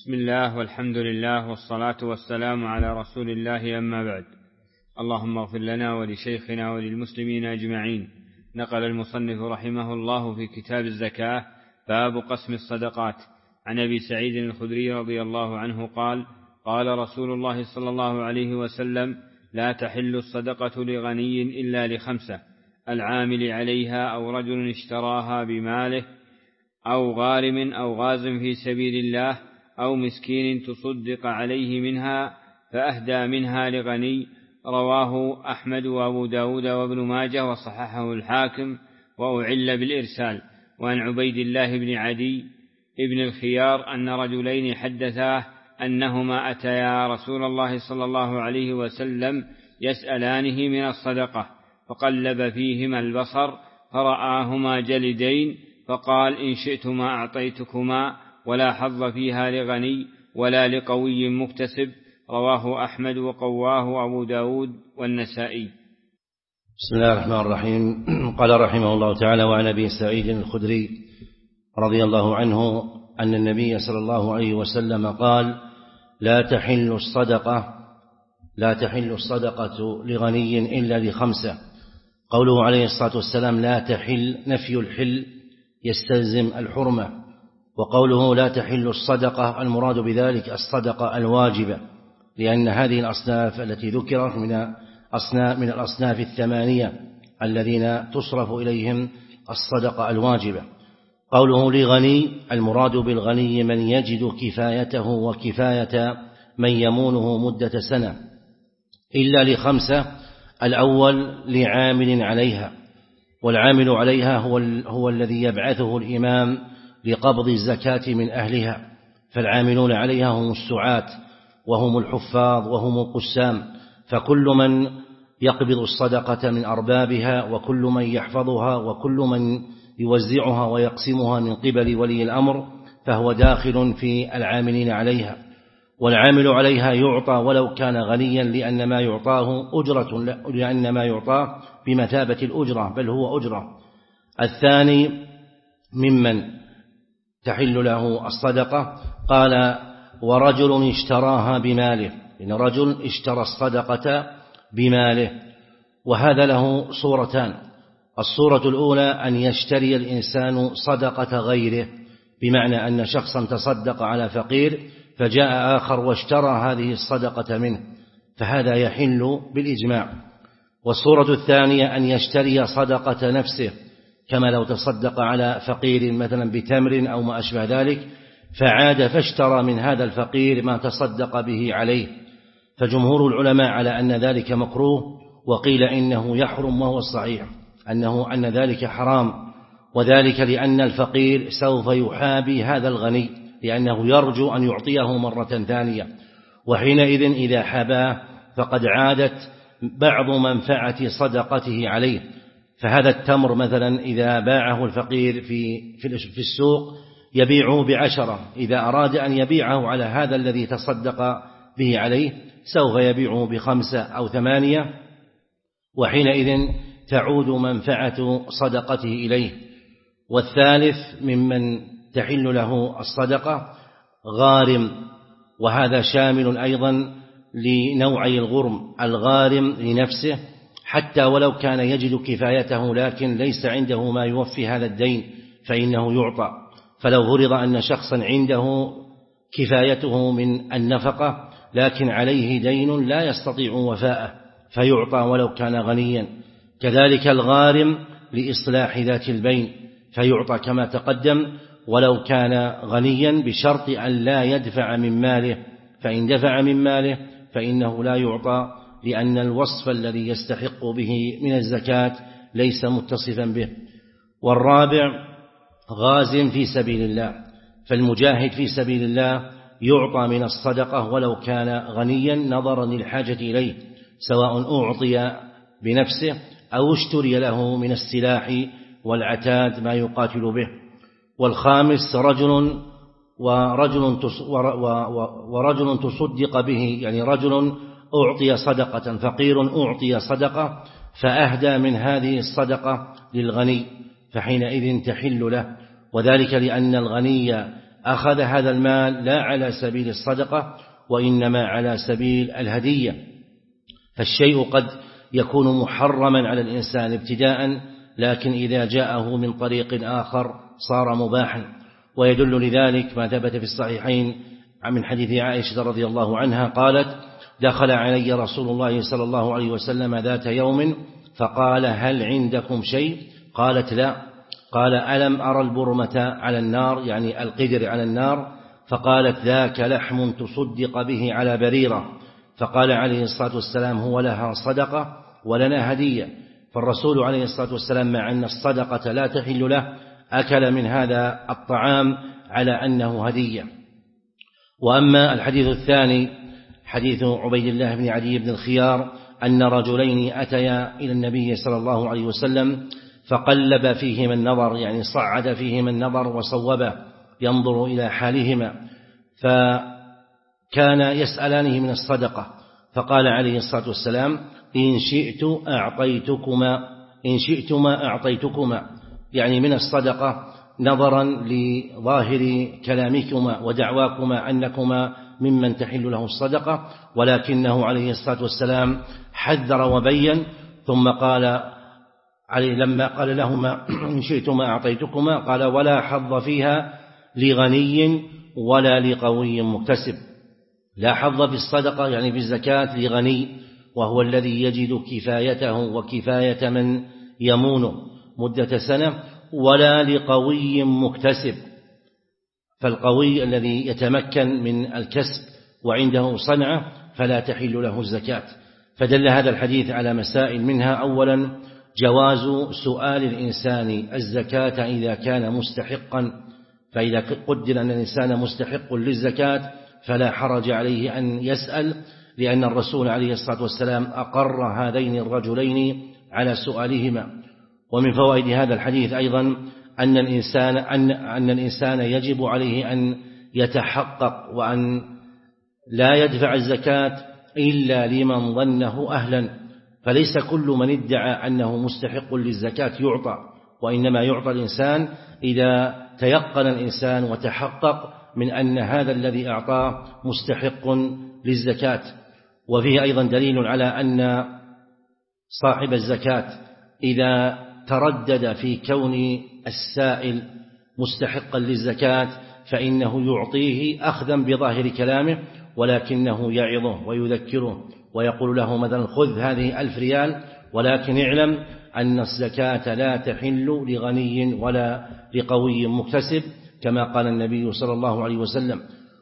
بسم الله والحمد لله والصلاة والسلام على رسول الله، أما بعد. اللهم اغفر لنا ولشيخنا وللمسلمين أجمعين. نقل المصنف رحمه الله في كتاب الزكاة باب قسم الصدقات عن أبي سعيد الخدري رضي الله عنه قال: قال رسول الله صلى الله عليه وسلم: لا تحل الصدقة لغني إلا لخمسة: العامل عليها، أو رجل اشتراها بماله، أو غارم أو غاز في سبيل الله، أو مسكين تصدق عليه منها فأهدى منها لغني. رواه أحمد وأبو داود وابن ماجه وصححه الحاكم، وأعل بالإرسال. وعن عبيد الله بن عدي ابن الخيار أن رجلين حدثاه أنهما أتيا رسول الله صلى الله عليه وسلم يسألانه من الصدقة، فقلب فيهما البصر فرآهما جلدين، فقال: إن شئتما أعطيتكما، ولا حظ فيها لغني ولا لقوي مكتسب. رواه أحمد وقواه أبو داود والنسائي. بسم الله الرحمن الرحيم. قال رحمه الله تعالى: وعن أبي سعيد الخدري رضي الله عنه أن النبي صلى الله عليه وسلم قال: لا تحل الصدقة لغني إلا لخمسة. قوله عليه الصلاة والسلام لا تحل، نفي الحل يستلزم الحرمة. وقوله لا تحل الصدقة المراد بذلك الصدقة الواجبة، لأن هذه الأصناف التي ذكرت من الأصناف الثمانية الذين تصرف إليهم الصدقة الواجبة. قوله لغني المراد بالغني من يجد كفايته وكفاية من يمونه مدة سنة، إلا لخمسة: الأول لعامل عليها، والعامل عليها هو الذي يبعثه الإمام لقبض الزكاة من أهلها، فالعاملون عليها هم السعاة وهم الحفاظ وهم القسام، فكل من يقبض الصدقة من أربابها، وكل من يحفظها، وكل من يوزعها ويقسمها من قبل ولي الأمر، فهو داخل في العاملين عليها. والعامل عليها يعطى ولو كان غنيا، لأن ما يعطاه أجرة، لأن ما يعطاه بمثابة الأجرة، بل هو أجرة. الثاني ممن تحل له الصدقة قال: ورجل اشتراها بماله، إن رجل اشترى الصدقة بماله، وهذا له صورتان: الصورة الأولى أن يشتري الإنسان صدقة غيره، بمعنى أن شخصا تصدق على فقير فجاء آخر واشترى هذه الصدقة منه، فهذا يحل بالإجماع. والصورة الثانية أن يشتري صدقة نفسه، كما لو تصدق على فقير مثلا بتمر أو ما أشبه ذلك، فعاد فاشترى من هذا الفقير ما تصدق به عليه، فجمهور العلماء على أن ذلك مكروه، وقيل إنه يحرم، وهو الصحيح أن ذلك حرام، وذلك لأن الفقير سوف يحابي هذا الغني، لأنه يرجو أن يعطيه مرة ثانية، وحينئذ إذا حاباه فقد عادت بعض منفعة صدقته عليه. فهذا التمر مثلا إذا باعه الفقير في السوق يبيعه ب10، إذا أراد أن يبيعه على هذا الذي تصدق به عليه سوف يبيعه ب5 أو 8، وحينئذ تعود منفعة صدقته إليه. والثالث ممن تحل له الصدقة غارم، وهذا شامل أيضا لنوعي الغرم: الغارم لنفسه حتى ولو كان يجد كفايته لكن ليس عنده ما يوفي هذا الدين فإنه يعطى. فلو فرض أن شخصا عنده كفايته من النفقة لكن عليه دين لا يستطيع وفاءه فيعطى ولو كان غنيا. كذلك الغارم لإصلاح ذات البين فيعطى كما تقدم ولو كان غنيا، بشرط أن لا يدفع من ماله، فإن دفع من ماله فإنه لا يعطى، لأن الوصف الذي يستحق به من الزكاة ليس متصفا به. والرابع غاز في سبيل الله، فالمجاهد في سبيل الله يعطى من الصدقة ولو كان غنيا نظرا للحاجة إليه، سواء أعطي بنفسه أو اشتري له من السلاح والعتاد ما يقاتل به. والخامس ورجل تصدق به، يعني رجل أعطي صدقة، فقير أعطي صدقة فأهدى من هذه الصدقة للغني، فحينئذ تحل له، وذلك لأن الغني أخذ هذا المال لا على سبيل الصدقة وإنما على سبيل الهدية. فالشيء قد يكون محرما على الإنسان ابتداء، لكن إذا جاءه من طريق آخر صار مباحا. ويدل لذلك ما ثبت في الصحيحين من حديث عائشة رضي الله عنها قالت: دخل علي رسول الله صلى الله عليه وسلم ذات يوم فقال: هل عندكم شيء؟ قالت: لا. قال: ألم أرى البرمة على النار، يعني القدر على النار؟ فقالت: ذاك لحم تصدق به على بريرة. فقال عليه الصلاة والسلام: هو لها صدقة ولنا هدية. فالرسول عليه الصلاة والسلام مع أن الصدقة لا تحل له أكل من هذا الطعام على أنه هدية. وأما الحديث الثاني حديث عبيد الله بن عدي بن الخيار أن رجلين أتيا إلى النبي صلى الله عليه وسلم فقلب فيهما النظر، يعني صعد فيهما النظر وصوبه ينظر إلى حالهما، فكان يسألانه من الصدقة. فقال عليه الصلاة والسلام: إن شئتما أعطيتكما، يعني من الصدقة، نظرا لظاهر كلامكما ودعواكما أنكما ممن تحل له الصدقة. ولكنه عليه الصلاة والسلام حذر وبين، ثم قال لما قال لهما: إن شئتما أعطيتكما، قال: ولا حظ فيها لغني ولا لقوي مكتسب. لا حظ في الصدقة يعني في الزكاة لغني، وهو الذي يجد كفايته وكفاية من يمونه مدة سنة، ولا لقوي مكتسب، فالقوي الذي يتمكن من الكسب وعنده صنعة فلا تحل له الزكاة. فدل هذا الحديث على مسائل، منها: أولا جواز سؤال الإنسان الزكاة إذا كان مستحقا، فإذا قدر أن الإنسان مستحق للزكاة فلا حرج عليه أن يسأل، لأن الرسول عليه الصلاة والسلام أقر هذين الرجلين على سؤالهما. ومن فوائد هذا الحديث أيضا أن الإنسان يجب عليه أن يتحقق وأن لا يدفع الزكاة إلا لمن ظنه أهلا، فليس كل من ادعى أنه مستحق للزكاة يعطى، وإنما يعطى الإنسان إذا تيقن الإنسان وتحقق من أن هذا الذي أعطاه مستحق للزكاة. وفيه أيضا دليل على أن صاحب الزكاة إذا تردد في كون السائل مستحقا للزكاة فإنه يعطيه أخذا بظاهر كلامه، ولكنه يعظه ويذكره ويقول له مثلا: خذ هذه 1000 ريال، ولكن اعلم أن الزكاة لا تحل لغني ولا لقوي مكتسب، كما قال النبي صلى الله عليه وسلم.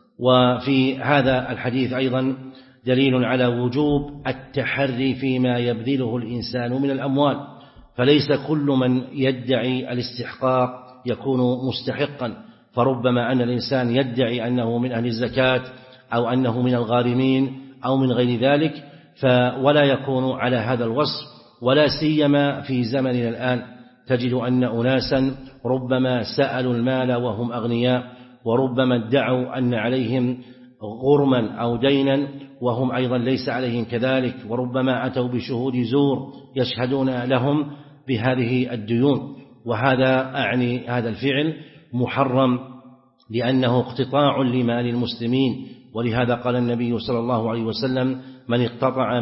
وفي هذا الحديث أيضا دليل على وجوب التحري فيما يبذله الإنسان من الأموال، فليس كل من يدعي الاستحقاق يكون مستحقا، فربما أن الإنسان يدعي أنه من أهل الزكاة أو أنه من الغارمين أو من غير ذلك، ولا يكون على هذا الوصف. ولا سيما في زمننا الآن تجد أن أناسا ربما سألوا المال وهم أغنياء، وربما ادعوا أن عليهم غرما أو دينا وهم أيضا ليس عليهم كذلك، وربما أتوا بشهود زور يشهدون لهم بهذه الديون. وهذا أعني هذا الفعل محرم لأنه اقتطاع لمال المسلمين، ولهذا قال النبي صلى الله عليه وسلم: من اقتطع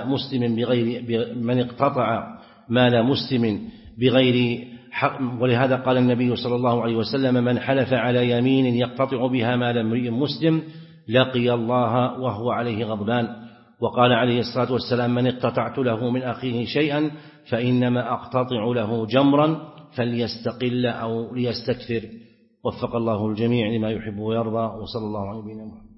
مال مسلم بغير حق. ولهذا قال النبي صلى الله عليه وسلم: من حلف على يمين يقتطع بها مال امرئ مسلم لقي الله وهو عليه غضبان. وقال عليه الصلاة والسلام: من اقتطعت له من أخيه شيئا فإنما أقتطع له جمرا فليستقل أو ليستكثر. وفق الله الجميع لما يحب ويرضى، وصلى الله عليه وسلم.